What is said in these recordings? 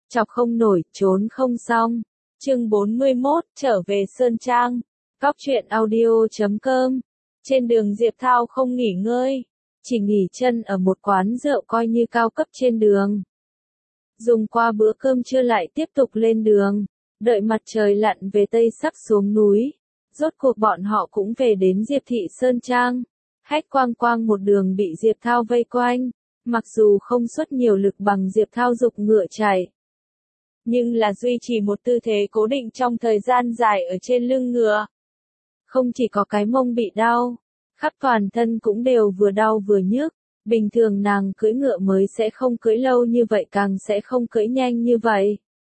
chọc không nổi, trốn không xong. Chương 41, trở về Sơn Trang. Góc truyện audio.com. Trên đường Diệp Thao không nghỉ ngơi, chỉ nghỉ chân ở một quán rượu coi như cao cấp trên đường. Dùng qua bữa cơm trưa lại tiếp tục lên đường, đợi mặt trời lặn về tây sắp xuống núi. Rốt cuộc bọn họ cũng về đến Diệp Thị Sơn Trang. Hách Quang Quang một đường bị Diệp Thao vây quanh, mặc dù không xuất nhiều lực bằng Diệp Thao giục ngựa chạy, nhưng là duy trì một tư thế cố định trong thời gian dài ở trên lưng ngựa. Không chỉ có cái mông bị đau, khắp toàn thân cũng đều vừa đau vừa nhức. Bình thường nàng cưỡi ngựa mới sẽ không cưỡi lâu như vậy, càng sẽ không cưỡi nhanh như vậy.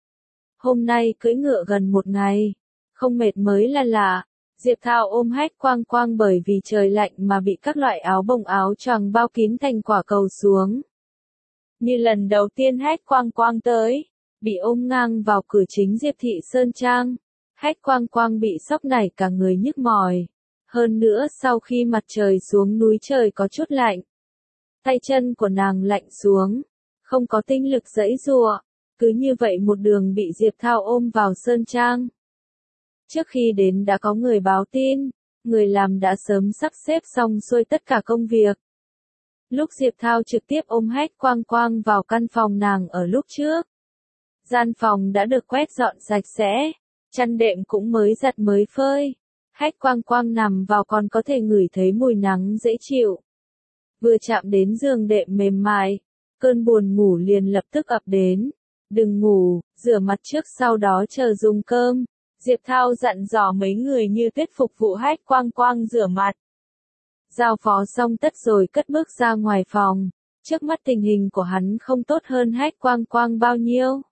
Hôm nay cưỡi ngựa gần một ngày, không mệt mới là lạ. Diệp Thao ôm Hách Quang Quang bởi vì trời lạnh mà bị các loại áo bông áo choàng bao kín thành quả cầu xuống. Như lần đầu tiên Hách Quang Quang tới, bị ôm ngang vào cửa chính Diệp Thị Sơn Trang. Hách Quang Quang bị sốc nảy cả người nhức mỏi. Hơn nữa sau khi mặt trời xuống núi trời có chút lạnh, tay chân của nàng lạnh xuống, không có tinh lực giãy giụa, cứ như vậy một đường bị Diệp Thao ôm vào Sơn Trang. Trước khi đến đã có người báo tin, người làm đã sớm sắp xếp xong xuôi tất cả công việc. Lúc Diệp Thao trực tiếp ôm Hách Quang Quang vào căn phòng nàng ở lúc trước, gian phòng đã được quét dọn sạch sẽ, chăn đệm cũng mới giặt mới phơi. Hách Quang Quang nằm vào còn có thể ngửi thấy mùi nắng dễ chịu. Vừa chạm đến giường đệm mềm mại, cơn buồn ngủ liền lập tức ập đến. Đừng ngủ, rửa mặt trước sau đó chờ dùng cơm. Diệp Thao dặn dò mấy người như Tuyết phục vụ Hách Quang Quang rửa mặt. Giao phó xong tất rồi cất bước ra ngoài phòng. Trước mắt tình hình của hắn không tốt hơn Hách Quang Quang bao nhiêu.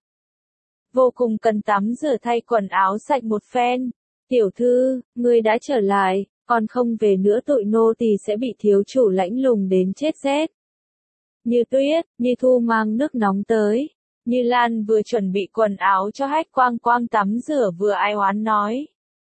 Vô cùng cần tắm rửa thay quần áo sạch một phen. Tiểu thư, ngươi đã trở lại, còn không về nữa tụi nô tỳ sẽ bị thiếu chủ lãnh lùng đến chết rét. Như Tuyết, Như Thu mang nước nóng tới. Như Lan vừa chuẩn bị quần áo cho Hách Quang Quang tắm rửa vừa ai oán nói.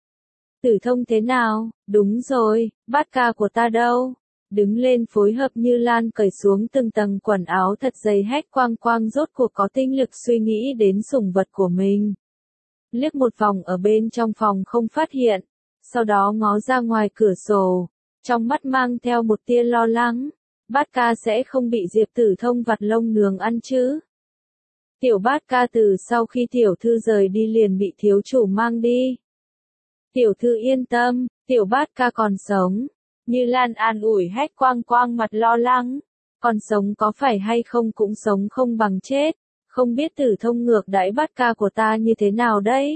Tử Thông thế nào? Đúng rồi, bát ca của ta đâu? Đứng lên phối hợp. Như Lan cởi xuống từng tầng quần áo thật dày. Hách Quang Quang rốt cuộc có tinh lực suy nghĩ đến sủng vật của mình. Liếc một vòng ở bên trong phòng không phát hiện, sau đó ngó ra ngoài cửa sổ, trong mắt mang theo một tia lo lắng. Bát ca sẽ không bị Diệp Tử Thông vặt lông nướng ăn chứ? Tiểu bát ca từ sau khi tiểu thư rời đi liền bị thiếu chủ mang đi. Tiểu thư yên tâm, tiểu bát ca còn sống. Như Lan an ủi Hách Quang Quang mặt lo lắng. Còn sống có phải hay không cũng sống không bằng chết. Không biết Tử Thông ngược đãi bát ca của ta như thế nào đấy?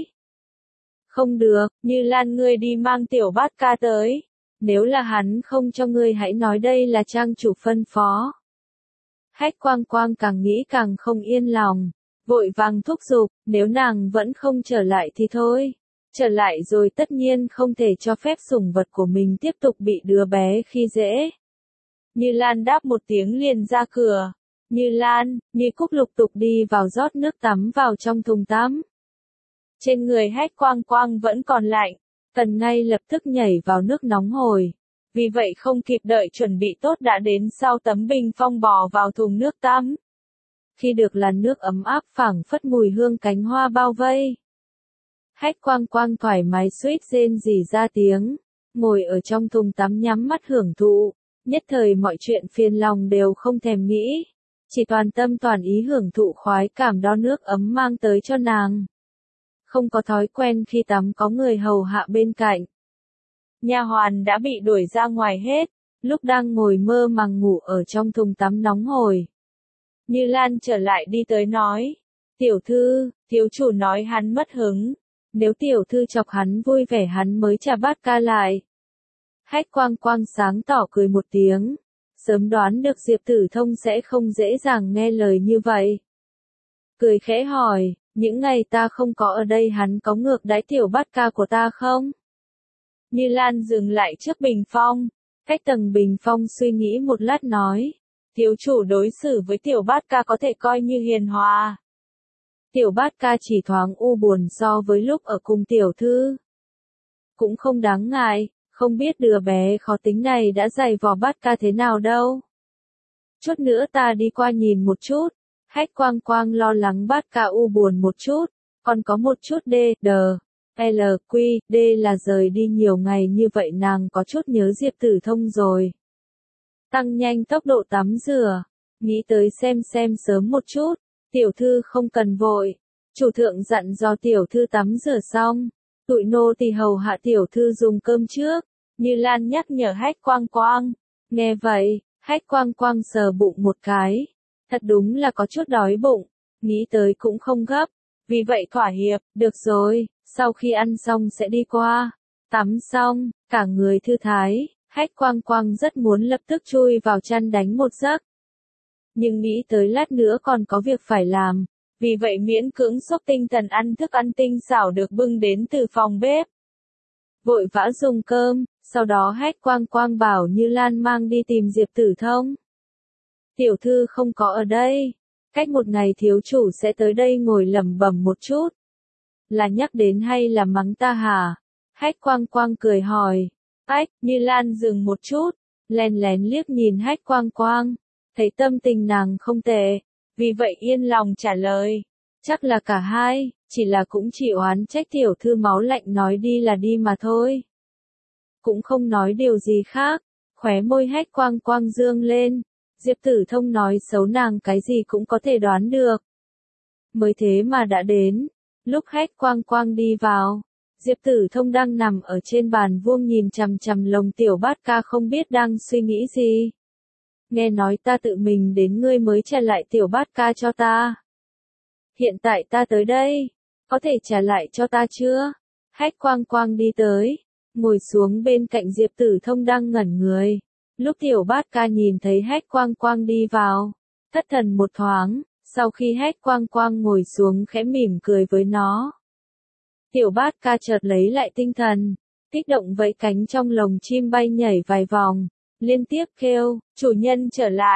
Không được, Như Lan ngươi đi mang tiểu bát ca tới. Nếu là hắn không cho ngươi hãy nói đây là trang chủ phân phó. Hách Quang Quang càng nghĩ càng không yên lòng. Vội vàng thúc giục, nếu nàng vẫn không trở lại thì thôi. Trở lại rồi tất nhiên không thể cho phép sủng vật của mình tiếp tục bị đứa bé khi dễ. Như Lan đáp một tiếng liền ra cửa. Như Lan, Như Cúc lục tục đi vào rót nước tắm vào trong thùng tắm. Trên người Hách Quang Quang vẫn còn lạnh, cần ngay lập tức nhảy vào nước nóng hồi. Vì vậy không kịp đợi chuẩn bị tốt đã đến sau tấm bình phong bò vào thùng nước tắm. Khi được làn nước ấm áp phảng phất mùi hương cánh hoa bao vây, Hách Quang Quang thoải mái suýt rên rỉ ra tiếng, ngồi ở trong thùng tắm nhắm mắt hưởng thụ, nhất thời mọi chuyện phiền lòng đều không thèm nghĩ, chỉ toàn tâm toàn ý hưởng thụ khoái cảm đo nước ấm mang tới cho nàng. Không có thói quen khi tắm có người hầu hạ bên cạnh. Nha hoàn đã bị đuổi ra ngoài hết, lúc đang ngồi mơ màng ngủ ở trong thùng tắm nóng hổi. Như Lan trở lại đi tới nói, tiểu thư, thiếu chủ nói hắn mất hứng, nếu tiểu thư chọc hắn vui vẻ hắn mới trả bát ca lại. Hách Quang Quang sáng tỏ cười một tiếng, sớm đoán được Diệp Tử Thông sẽ không dễ dàng nghe lời như vậy. Cười khẽ hỏi, những ngày ta không có ở đây hắn có ngược đãi tiểu bát ca của ta không? Như Lan dừng lại trước bình phong, cách tầng bình phong suy nghĩ một lát nói, thiếu chủ đối xử với tiểu bát ca có thể coi như hiền hòa. Tiểu bát ca chỉ thoáng u buồn so với lúc ở cùng tiểu thư. Cũng không đáng ngại, không biết đứa bé khó tính này đã dày vò bát ca thế nào đâu. Chút nữa ta đi qua nhìn một chút, Hách Quang Quang lo lắng Bát Ca U buồn một chút, còn có một chút D là rời đi nhiều ngày như vậy nàng có chút nhớ Diệp Tử Thông rồi. Tăng nhanh tốc độ tắm rửa, nghĩ tới xem sớm một chút, tiểu thư không cần vội. Chủ thượng dặn do tiểu thư tắm rửa xong, tụi nô tỳ hầu hạ tiểu thư dùng cơm trước, Như Lan nhắc nhở Hách Quang Quang. Nghe vậy, Hách Quang Quang sờ bụng một cái, thật đúng là có chút đói bụng, nghĩ tới cũng không gấp, vì vậy thỏa hiệp, được rồi, sau khi ăn xong sẽ đi qua. Tắm xong, cả người thư thái, Hách Quang Quang rất muốn lập tức chui vào chăn đánh một giấc. Nhưng nghĩ tới lát nữa còn có việc phải làm, vì vậy miễn cưỡng xốc tinh thần ăn thức ăn tinh xảo được bưng đến từ phòng bếp. Vội vã dùng cơm, sau đó Hách Quang Quang bảo Như Lan mang đi tìm Diệp Tử Thông. Tiểu thư không có ở đây, cách một ngày thiếu chủ sẽ tới đây ngồi lẩm bẩm một chút. Là nhắc đến hay là mắng ta hả? Hách Quang Quang cười hỏi. Như Lan dừng một chút, lén lén liếc nhìn Hách Quang Quang, thấy tâm tình nàng không tệ, vì vậy yên lòng trả lời. Chắc là cả hai, chỉ là cũng chỉ oán trách tiểu thư máu lạnh nói đi là đi mà thôi. Cũng không nói điều gì khác, khóe môi Hách Quang Quang dương lên, Diệp Tử Thông nói xấu nàng cái gì cũng có thể đoán được. Mới thế mà đã đến, lúc Hách Quang Quang đi vào, Diệp Tử Thông đang nằm ở trên bàn vuông nhìn chằm chằm lồng tiểu Bát Ca không biết đang suy nghĩ gì. Nghe nói ta tự mình đến ngươi mới trả lại tiểu Bát Ca cho ta. Hiện tại ta tới đây, có thể trả lại cho ta chưa? Hách Quang Quang đi tới, ngồi xuống bên cạnh Diệp Tử Thông đang ngẩn người. Lúc tiểu Bát Ca nhìn thấy Hách Quang Quang đi vào, thất thần một thoáng, sau khi Hách Quang Quang ngồi xuống khẽ mỉm cười với nó. Tiểu Bát Ca chợt lấy lại tinh thần, kích động vẫy cánh trong lồng chim bay nhảy vài vòng, liên tiếp kêu, chủ nhân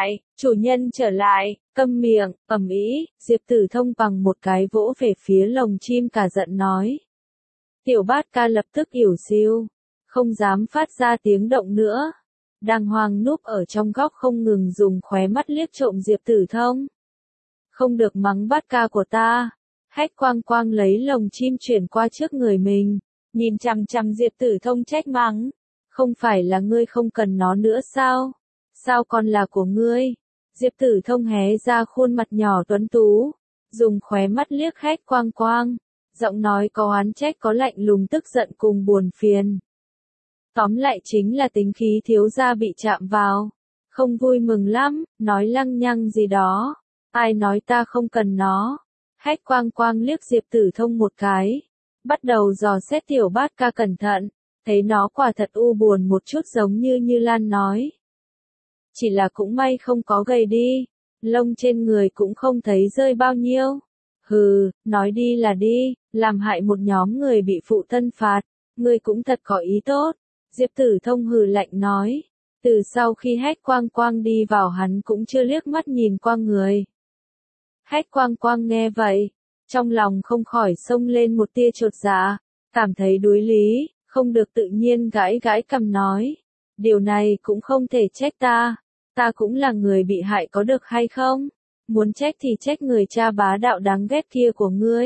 trở lại, câm miệng, ầm ĩ. Diệp Tử Thông bằng một cái vỗ về phía lồng chim cả giận nói. Tiểu Bát Ca lập tức ỉu xìu, không dám phát ra tiếng động nữa. Đàng hoàng núp ở trong góc không ngừng dùng khóe mắt liếc trộm Diệp Tử Thông. Không được mắng Bát Ca của ta. Hách Quang Quang lấy lồng chim chuyển qua trước người mình, nhìn chằm chằm Diệp Tử Thông trách mắng. Không phải là ngươi không cần nó nữa sao? Sao còn là của ngươi? Diệp Tử Thông hé ra khuôn mặt nhỏ tuấn tú, dùng khóe mắt liếc Hách Quang Quang, giọng nói có oán trách có lạnh lùng tức giận cùng buồn phiền. Tóm lại chính là tính khí thiếu gia bị chạm vào, không vui mừng lắm, nói lăng nhăng gì đó. Ai nói ta không cần nó? Hách Quang Quang liếc Diệp Tử Thông một cái, bắt đầu dò xét tiểu Bát Ca cẩn thận, thấy nó quả thật u buồn một chút giống như Như Lan nói. Chỉ là cũng may không có gầy đi, lông trên người cũng không thấy rơi bao nhiêu. Hừ, nói đi là đi, làm hại một nhóm người bị phụ thân phạt, ngươi cũng thật có ý tốt. Diệp Tử Thông hừ lạnh nói, từ sau khi Hách Quang Quang đi vào hắn cũng chưa liếc mắt nhìn qua người. Hách Quang Quang nghe vậy, trong lòng không khỏi xông lên một tia chột dạ, cảm thấy đối lý, không được tự nhiên gãi gãi cằm nói. Điều này cũng không thể trách ta cũng là người bị hại có được hay không? Muốn trách thì trách người cha bá đạo đáng ghét kia của ngươi.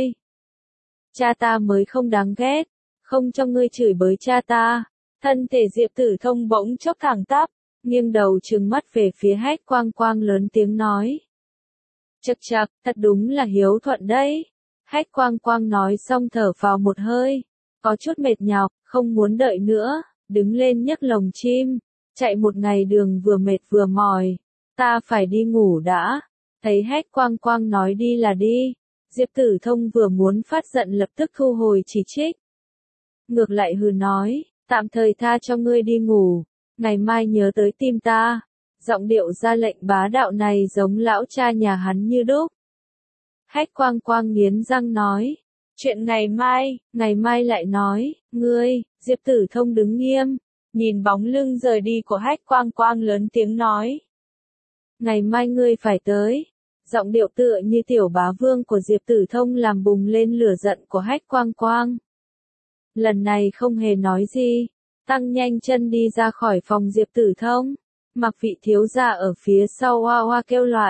Cha ta mới không đáng ghét, không cho ngươi chửi bới cha ta. Thân thể Diệp Tử Thông bỗng chốc thẳng tắp, nghiêng đầu trừng mắt về phía Hách Quang Quang lớn tiếng nói. Chậc chậc, thật đúng là hiếu thuận đấy. Hách Quang Quang nói xong thở vào một hơi, có chút mệt nhọc, không muốn đợi nữa, đứng lên nhấc lồng chim, chạy một ngày đường vừa mệt vừa mỏi, ta phải đi ngủ đã. Thấy Hách Quang Quang nói đi là đi, Diệp Tử Thông vừa muốn phát giận lập tức thu hồi chỉ trích. Ngược lại hừ nói, tạm thời tha cho ngươi đi ngủ, ngày mai nhớ tới tìm ta. Giọng điệu ra lệnh bá đạo này giống lão cha nhà hắn như đúc. Hách Quang Quang nghiến răng nói, chuyện ngày mai lại nói, ngươi. Diệp Tử Thông đứng nghiêm, nhìn bóng lưng rời đi của Hách Quang Quang lớn tiếng nói. Ngày mai ngươi phải tới. Giọng điệu tựa như tiểu bá vương của Diệp Tử Thông làm bùng lên lửa giận của Hách Quang Quang. Lần này không hề nói gì, tăng nhanh chân đi ra khỏi phòng Diệp Tử Thông. Mặc Vị thiếu gia ở phía sau oa oa kêu loạn,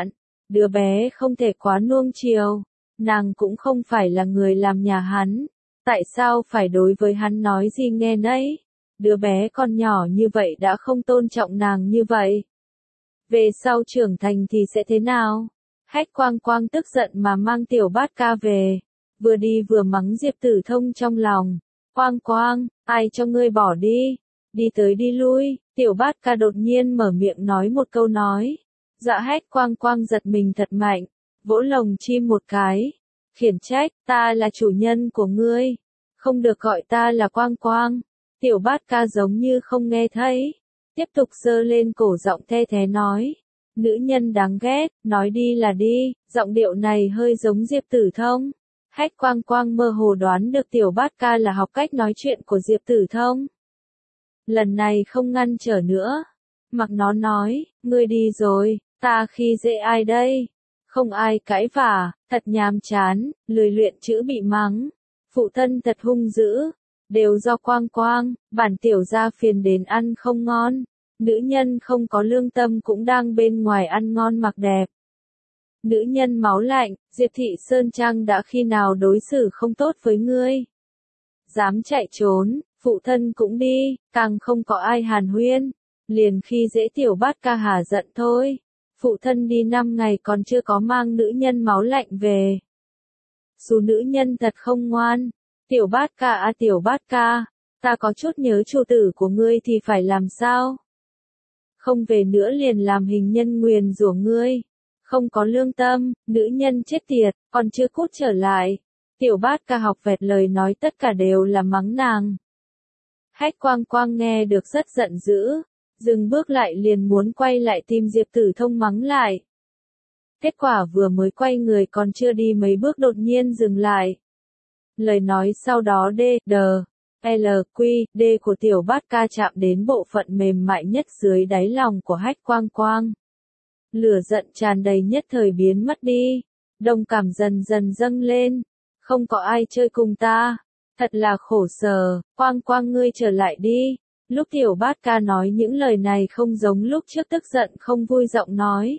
Đứa bé không thể quá nuông chiều, nàng cũng không phải là người làm nhà hắn, tại sao phải đối với hắn nói gì nghe nấy, đứa bé còn nhỏ như vậy đã không tôn trọng nàng như vậy. Về sau trưởng thành thì sẽ thế nào? Hách Quang Quang tức giận mà mang Tiểu Bát Ca về, vừa đi vừa mắng Diệp Tử Thông trong lòng. Quang Quang, ai cho ngươi bỏ đi? Đi tới đi lui, Tiểu Bát Ca đột nhiên mở miệng nói một câu nói. Dạ Hách Quang Quang giật mình thật mạnh, vỗ lồng chim một cái, khiển trách, ta là chủ nhân của ngươi, không được gọi ta là Quang Quang. Tiểu Bát Ca giống như không nghe thấy, tiếp tục giơ lên cổ giọng the thé nói. Nữ nhân đáng ghét, nói đi là đi, giọng điệu này hơi giống Diệp Tử Thông. Hách Quang Quang mơ hồ đoán được Tiểu Bát Ca là học cách nói chuyện của Diệp Tử Thông. Lần này không ngăn trở nữa, mặc nó nói, ngươi đi rồi, ta khi dễ ai đây? Không ai cãi vả, thật nhàm chán, lười luyện chữ bị mắng. Phụ thân thật hung dữ, đều do Quang Quang, bản tiểu gia phiền đến ăn không ngon. Nữ nhân không có lương tâm cũng đang bên ngoài ăn ngon mặc đẹp. Nữ nhân máu lạnh, Diệp Thị Sơn Trang đã khi nào đối xử không tốt với ngươi? Dám chạy trốn, phụ thân cũng đi, càng không có ai hàn huyên. Liền khi dễ Tiểu Bát Ca hả giận thôi. Phụ thân đi 5 ngày còn chưa có mang nữ nhân máu lạnh về. Dù nữ nhân thật không ngoan. Tiểu Bát Ca à Tiểu Bát Ca, ta có chút nhớ chủ tử của ngươi thì phải làm sao? Không về nữa liền làm hình nhân nguyền rủa ngươi. Không có lương tâm, nữ nhân chết tiệt, còn chưa cút trở lại. Tiểu Bát Ca học vẹt lời nói tất cả đều là mắng nàng. Hách Quang Quang nghe được rất giận dữ, dừng bước lại liền muốn quay lại tìm Diệp Tử Thông mắng lại. Kết quả vừa mới quay người còn chưa đi mấy bước đột nhiên dừng lại. Lời nói sau đó D của Tiểu Bát Ca chạm đến bộ phận mềm mại nhất dưới đáy lòng của Hách Quang Quang. Lửa giận tràn đầy nhất thời biến mất đi, đồng cảm dần dần dâng lên. Không có ai chơi cùng ta, thật là khổ sở, Quang Quang ngươi trở lại đi. Lúc Tiểu Bát Ca nói những lời này không giống lúc trước tức giận không vui giọng nói.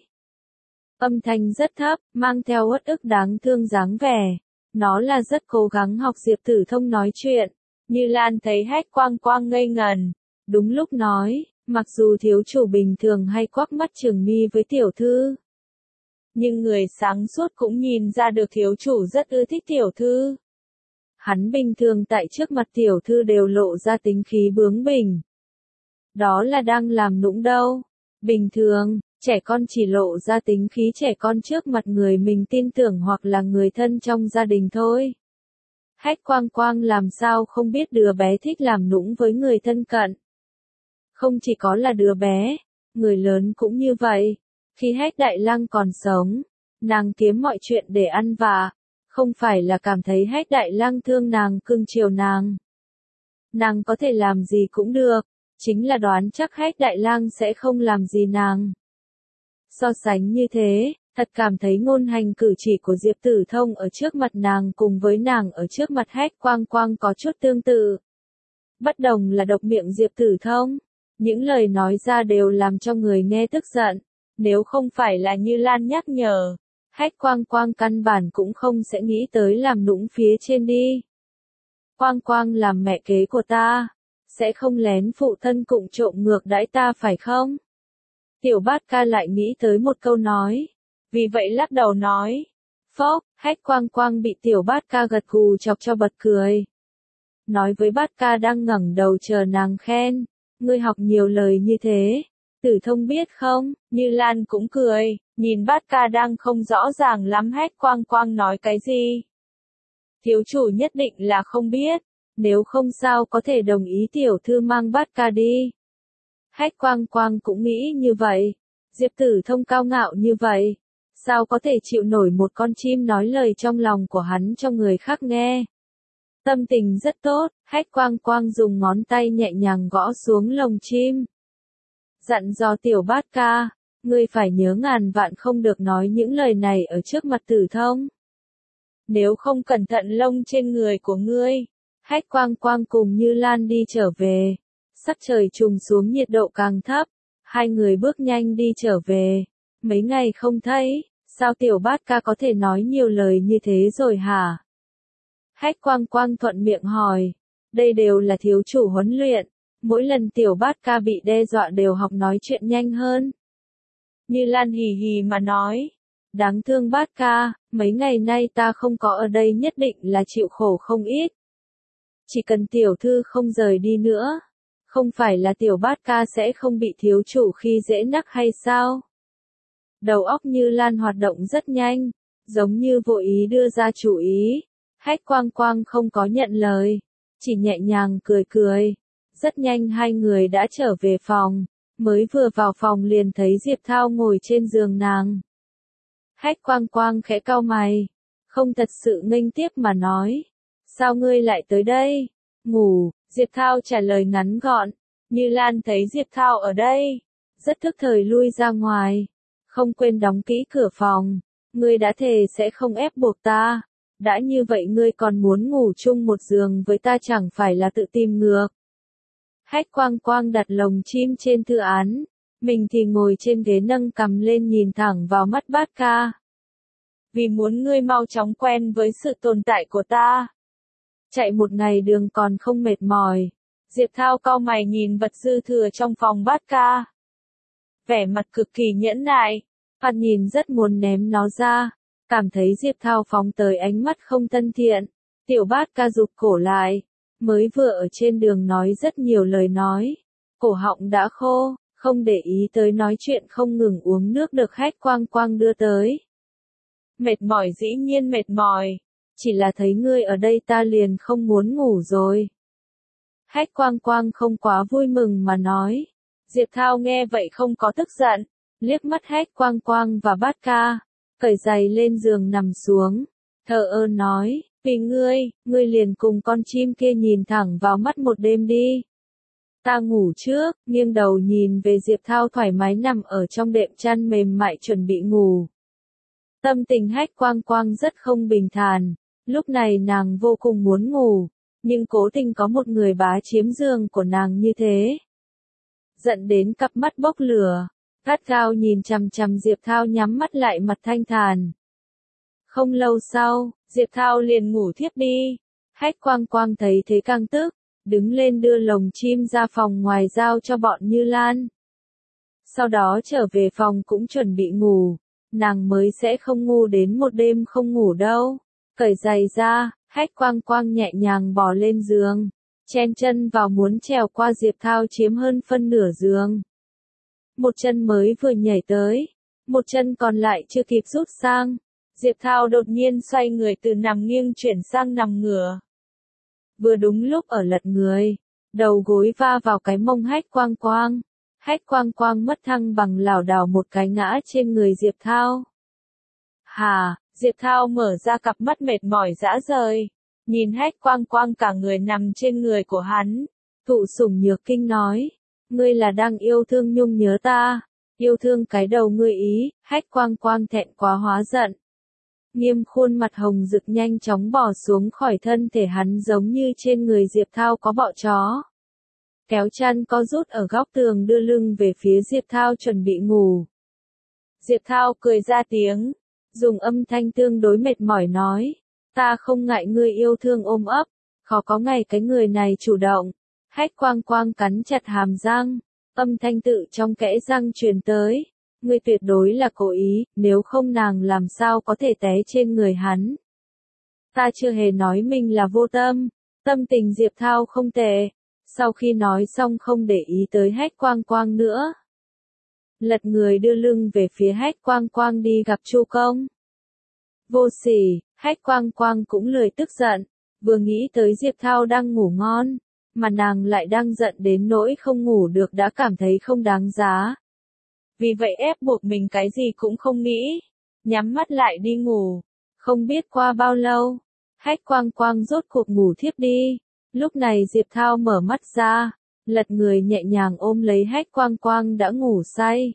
Âm thanh rất thấp, mang theo uất ức đáng thương dáng vẻ. Nó là rất cố gắng học Diệp Tử Thông nói chuyện. Như Lan thấy Hách Quang Quang ngây ngần. Đúng lúc nói, mặc dù thiếu chủ bình thường hay quắc mắt trừng mi với tiểu thư. Nhưng người sáng suốt cũng nhìn ra được thiếu chủ rất ưa thích tiểu thư. Hắn bình thường tại trước mặt tiểu thư đều lộ ra tính khí bướng bỉnh. Đó là đang làm nũng đâu. Bình thường, trẻ con chỉ lộ ra tính khí trẻ con trước mặt người mình tin tưởng hoặc là người thân trong gia đình thôi. Hách Quang Quang làm sao không biết đứa bé thích làm nũng với người thân cận. Không chỉ có là đứa bé, người lớn cũng như vậy. Khi Hách Đại Lăng còn sống, nàng kiếm mọi chuyện để ăn vạ. Không phải là cảm thấy Hách Đại Lăng thương nàng cưng chiều nàng. Nàng có thể làm gì cũng được, chính là đoán chắc Hách Đại Lang sẽ không làm gì nàng. So sánh như thế, thật cảm thấy ngôn hành cử chỉ của Diệp Tử Thông ở trước mặt nàng cùng với nàng ở trước mặt Hách Quang Quang có chút tương tự. Bất đồng là độc miệng Diệp Tử Thông, những lời nói ra đều làm cho người nghe tức giận, nếu không phải là Như Lan nhắc nhở, Hách Quang Quang căn bản cũng không sẽ nghĩ tới làm nũng phía trên đi. Quang Quang làm mẹ kế của ta, sẽ không lén phụ thân cụng trộm ngược đãi ta phải không? Tiểu Bát Ca lại nghĩ tới một câu nói, vì vậy lắc đầu nói. Phốc, Hách Quang Quang bị Tiểu Bát Ca gật gù chọc cho bật cười. Nói với Bát Ca đang ngẩng đầu chờ nàng khen, ngươi học nhiều lời như thế, Tử Thông biết không? Như Lan cũng cười, nhìn Bát Ca đang không rõ ràng lắm Hách Quang Quang nói cái gì. Thiếu chủ nhất định là không biết, nếu không sao có thể đồng ý tiểu thư mang Bát Ca đi. Hách Quang Quang cũng nghĩ như vậy, Diệp Tử Thông cao ngạo như vậy, sao có thể chịu nổi một con chim nói lời trong lòng của hắn cho người khác nghe. Tâm tình rất tốt, Hách Quang Quang dùng ngón tay nhẹ nhàng gõ xuống lồng chim. Dặn dò Tiểu Bát Ca, ngươi phải nhớ ngàn vạn không được nói những lời này ở trước mặt Tử Thông. Nếu không cẩn thận lông trên người của ngươi. Hách Quang Quang cùng Như Lan đi trở về. Sắc trời trùng xuống nhiệt độ càng thấp. Hai người bước nhanh đi trở về. Mấy ngày không thấy, Sao tiểu bát ca có thể nói nhiều lời như thế rồi hả? Hách Quang Quang thuận miệng hỏi. Đây đều là thiếu chủ huấn luyện. Mỗi lần tiểu bát ca bị đe dọa đều học nói chuyện nhanh hơn. Như Lan hì hì mà nói. Đáng thương bát ca, mấy ngày nay ta không có ở đây nhất định là chịu khổ không ít. Chỉ cần tiểu thư không rời đi nữa. Không phải là tiểu bát ca sẽ không bị thiếu chủ khi dễ nắc hay sao? Đầu óc Như Lan hoạt động rất nhanh, giống như vô ý đưa ra chủ ý. Hách Quang Quang không có nhận lời, chỉ nhẹ nhàng cười cười. Rất nhanh hai người đã trở về phòng, mới vừa vào phòng liền thấy Diệp Thao ngồi trên giường nàng. Hách Quang Quang khẽ cau mày, không thật sự nghênh tiếp mà nói. Sao ngươi lại tới đây? Ngủ, Diệp Thao trả lời ngắn gọn. Như Lan thấy Diệp Thao ở đây, rất thức thời lui ra ngoài. Không quên đóng kỹ cửa phòng. Ngươi đã thề sẽ không ép buộc ta. Đã như vậy ngươi còn muốn ngủ chung một giường với ta chẳng phải là tự tìm ngược. Hách Quang Quang đặt lồng chim trên thư án. Mình thì ngồi trên ghế nâng cằm lên nhìn thẳng vào mắt bát ca. Vì muốn ngươi mau chóng quen với sự tồn tại của ta. Chạy một ngày đường còn không mệt mỏi. Diệp Thao cau mày nhìn vật dư thừa trong phòng bát ca. Vẻ mặt cực kỳ nhẫn nại. Phát nhìn rất muốn ném nó ra. Cảm thấy Diệp Thao phóng tới ánh mắt không thân thiện. Tiểu bát ca rụt cổ lại. Mới vừa ở trên đường nói rất nhiều lời nói. Cổ họng đã khô, không để ý tới nói chuyện không ngừng uống nước được Hách Quang Quang đưa tới. Mệt mỏi dĩ nhiên mệt mỏi. Chỉ là thấy ngươi ở đây ta liền không muốn ngủ rồi. Hách Quang Quang không quá vui mừng mà nói. Diệp Thao nghe vậy không có tức giận. Liếc mắt Hách Quang Quang và bát ca. Cởi giày lên giường nằm xuống. Thờ ơ nói. Vì ngươi liền cùng con chim kia nhìn thẳng vào mắt một đêm đi. Ta ngủ trước, nghiêng đầu nhìn về Diệp Thao thoải mái nằm ở trong đệm chăn mềm mại chuẩn bị ngủ. Tâm tình Hách Quang Quang rất không bình thản, lúc này nàng vô cùng muốn ngủ, nhưng cố tình có một người bá chiếm giường của nàng như thế. Giận đến cặp mắt bốc lửa, gắt gao nhìn chằm chằm Diệp Thao nhắm mắt lại mặt thanh thản. Không lâu sau, Diệp Thao liền ngủ thiếp đi. Hách Quang Quang thấy thế càng tức, đứng lên đưa lồng chim ra phòng ngoài giao cho bọn Như Lan. Sau đó trở về phòng cũng chuẩn bị ngủ, nàng mới sẽ không ngu đến một đêm không ngủ đâu. Cởi giày ra, Hách Quang Quang nhẹ nhàng bò lên giường, chen chân vào muốn trèo qua Diệp Thao chiếm hơn phân nửa giường. Một chân mới vừa nhảy tới, một chân còn lại chưa kịp rút sang. Diệp Thao đột nhiên xoay người từ nằm nghiêng chuyển sang nằm ngửa. Vừa đúng lúc ở lật người, đầu gối va vào cái mông Hách Quang Quang. Hách Quang Quang mất thăng bằng lảo đảo một cái ngã trên người Diệp Thao. Hà, Diệp Thao mở ra cặp mắt mệt mỏi rã rời, nhìn Hách Quang Quang cả người nằm trên người của hắn. Thụ Sủng Nhược Kinh nói, ngươi là đang yêu thương nhung nhớ ta, yêu thương cái đầu ngươi ý. Hách Quang Quang thẹn quá hóa giận. Nghiêm khuôn mặt hồng rực nhanh chóng bò xuống khỏi thân thể hắn giống như trên người Diệp Thao có bọ chó. Kéo chăn co rút ở góc tường đưa lưng về phía Diệp Thao chuẩn bị ngủ. Diệp Thao cười ra tiếng, dùng âm thanh tương đối mệt mỏi nói, ta không ngại ngươi yêu thương ôm ấp, khó có ngày cái người này chủ động. Hách Quang Quang cắn chặt hàm răng, âm thanh tự trong kẽ răng truyền tới. Ngươi tuyệt đối là cố ý, nếu không nàng làm sao có thể té trên người hắn. Ta chưa hề nói mình là vô tâm, tâm tình Diệp Thao không tệ. Sau khi nói xong không để ý tới Hách Quang Quang nữa. Lật người đưa lưng về phía Hách Quang Quang đi gặp Chu Công. Vô sỉ, Hách Quang Quang cũng lười tức giận, vừa nghĩ tới Diệp Thao đang ngủ ngon, mà nàng lại đang giận đến nỗi không ngủ được đã cảm thấy không đáng giá. Vì vậy ép buộc mình cái gì cũng không nghĩ, nhắm mắt lại đi ngủ. Không biết qua bao lâu, Hách Quang Quang rốt cuộc ngủ thiếp đi. Lúc này Diệp Thao mở mắt ra, lật người nhẹ nhàng ôm lấy Hách Quang Quang đã ngủ say.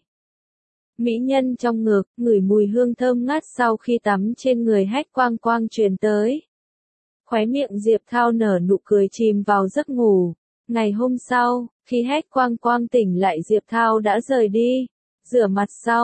Mỹ nhân trong ngực, ngửi mùi hương thơm ngát sau khi tắm trên người Hách Quang Quang truyền tới. Khóe miệng Diệp Thao nở nụ cười chìm vào giấc ngủ. Ngày hôm sau, khi Hách Quang Quang tỉnh lại Diệp Thao đã rời đi. Rửa mặt xong,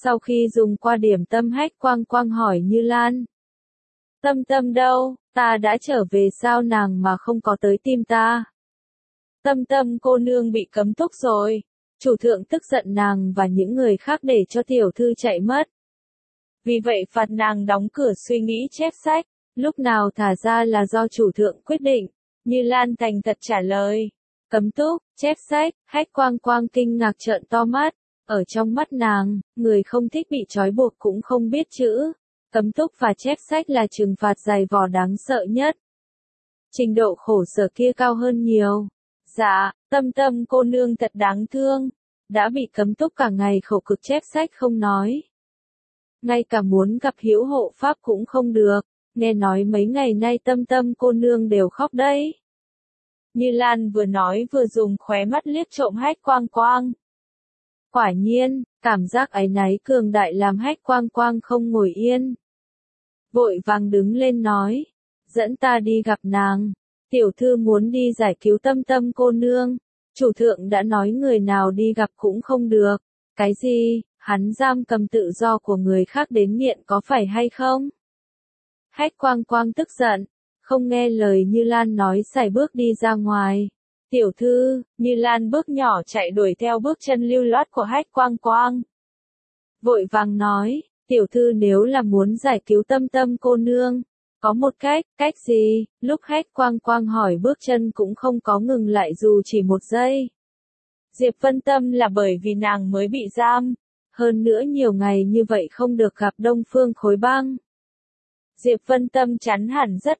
Sau khi dùng qua điểm tâm, Hách Quang Quang hỏi Như Lan. Tâm Tâm đâu, ta đã trở về sao nàng mà không có tới tìm ta? Tâm Tâm cô nương bị cấm túc rồi. Chủ thượng tức giận nàng và những người khác để cho tiểu thư chạy mất. Vì vậy phạt nàng đóng cửa suy nghĩ chép sách, lúc nào thả ra là do chủ thượng quyết định. Như Lan thành thật trả lời. Cấm túc, chép sách, Hách Quang Quang kinh ngạc trợn to mắt. Ở trong mắt nàng, người không thích bị trói buộc cũng không biết chữ. Cấm túc và chép sách là trừng phạt dày vò đáng sợ nhất. Trình độ khổ sở kia cao hơn nhiều. Dạ, Tâm Tâm cô nương thật đáng thương. Đã bị cấm túc cả ngày khổ cực chép sách không nói. Ngay cả muốn gặp hữu hộ pháp cũng không được. Nghe nói mấy ngày nay Tâm Tâm cô nương đều khóc đấy. Như Lan vừa nói vừa dùng khóe mắt liếc trộm Hách Quang Quang. Quả nhiên, cảm giác áy náy cường đại làm Hách Quang Quang không ngồi yên. Vội vàng đứng lên nói, dẫn ta đi gặp nàng. Tiểu thư muốn đi giải cứu Tâm Tâm cô nương. Chủ thượng đã nói người nào đi gặp cũng không được. Cái gì, hắn giam cầm tự do của người khác đến nghiện có phải hay không? Hách Quang Quang tức giận, không nghe lời Như Lan nói sải bước đi ra ngoài. Tiểu thư, Như Lan bước nhỏ chạy đuổi theo bước chân lưu loát của Hách Quang Quang. Vội vàng nói, tiểu thư nếu là muốn giải cứu Tâm Tâm cô nương, có một cách gì? Lúc Hách Quang Quang hỏi bước chân cũng không có ngừng lại dù chỉ một giây. Diệp Vân Tâm là bởi vì nàng mới bị giam, hơn nữa nhiều ngày như vậy không được gặp Đông Phương Khối Băng. Diệp Vân Tâm chắn hẳn rất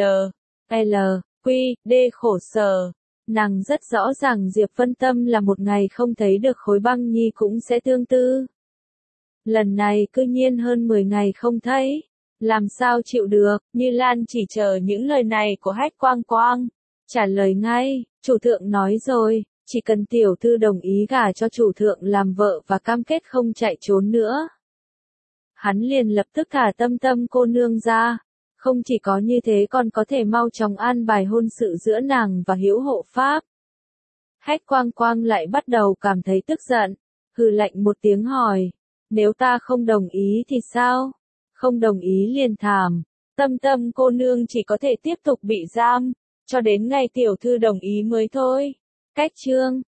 khổ sở. Nàng rất rõ ràng Diệp Vân Tâm là một ngày không thấy được Khối Băng Nhi cũng sẽ tương tư. Lần này cư nhiên hơn 10 ngày không thấy. Làm sao chịu được, Như Lan chỉ chờ những lời này của Hách Quang Quang. Trả lời ngay, chủ thượng nói rồi, chỉ cần tiểu thư đồng ý gả cho chủ thượng làm vợ và cam kết không chạy trốn nữa. Hắn liền lập tức thả Tâm Tâm cô nương ra. Không chỉ có như thế còn có thể mau chóng an bài hôn sự giữa nàng và hữu hộ pháp. Hách Quang Quang lại bắt đầu cảm thấy tức giận, hừ lạnh một tiếng hỏi, nếu ta không đồng ý thì sao? Không đồng ý liền thảm, Tâm Tâm cô nương chỉ có thể tiếp tục bị giam, cho đến ngày tiểu thư đồng ý mới thôi. Cách chương